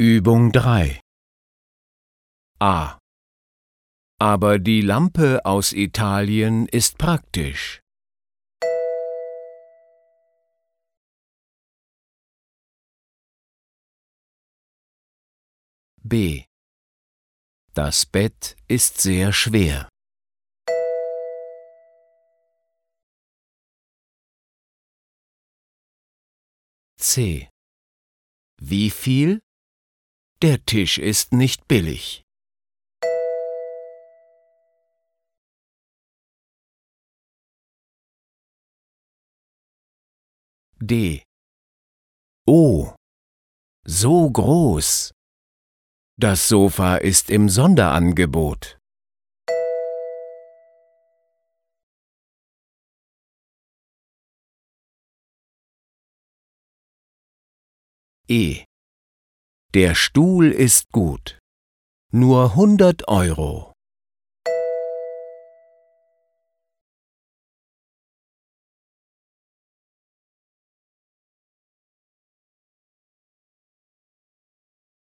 Übung 3. A. Aber die Lampe aus Italien ist praktisch. B. Das Bett ist sehr schwer. C. Wie viel? Der Tisch ist nicht billig. D. Oh, so groß. Das Sofa ist im Sonderangebot. E. Der Stuhl ist gut. Nur 100 €.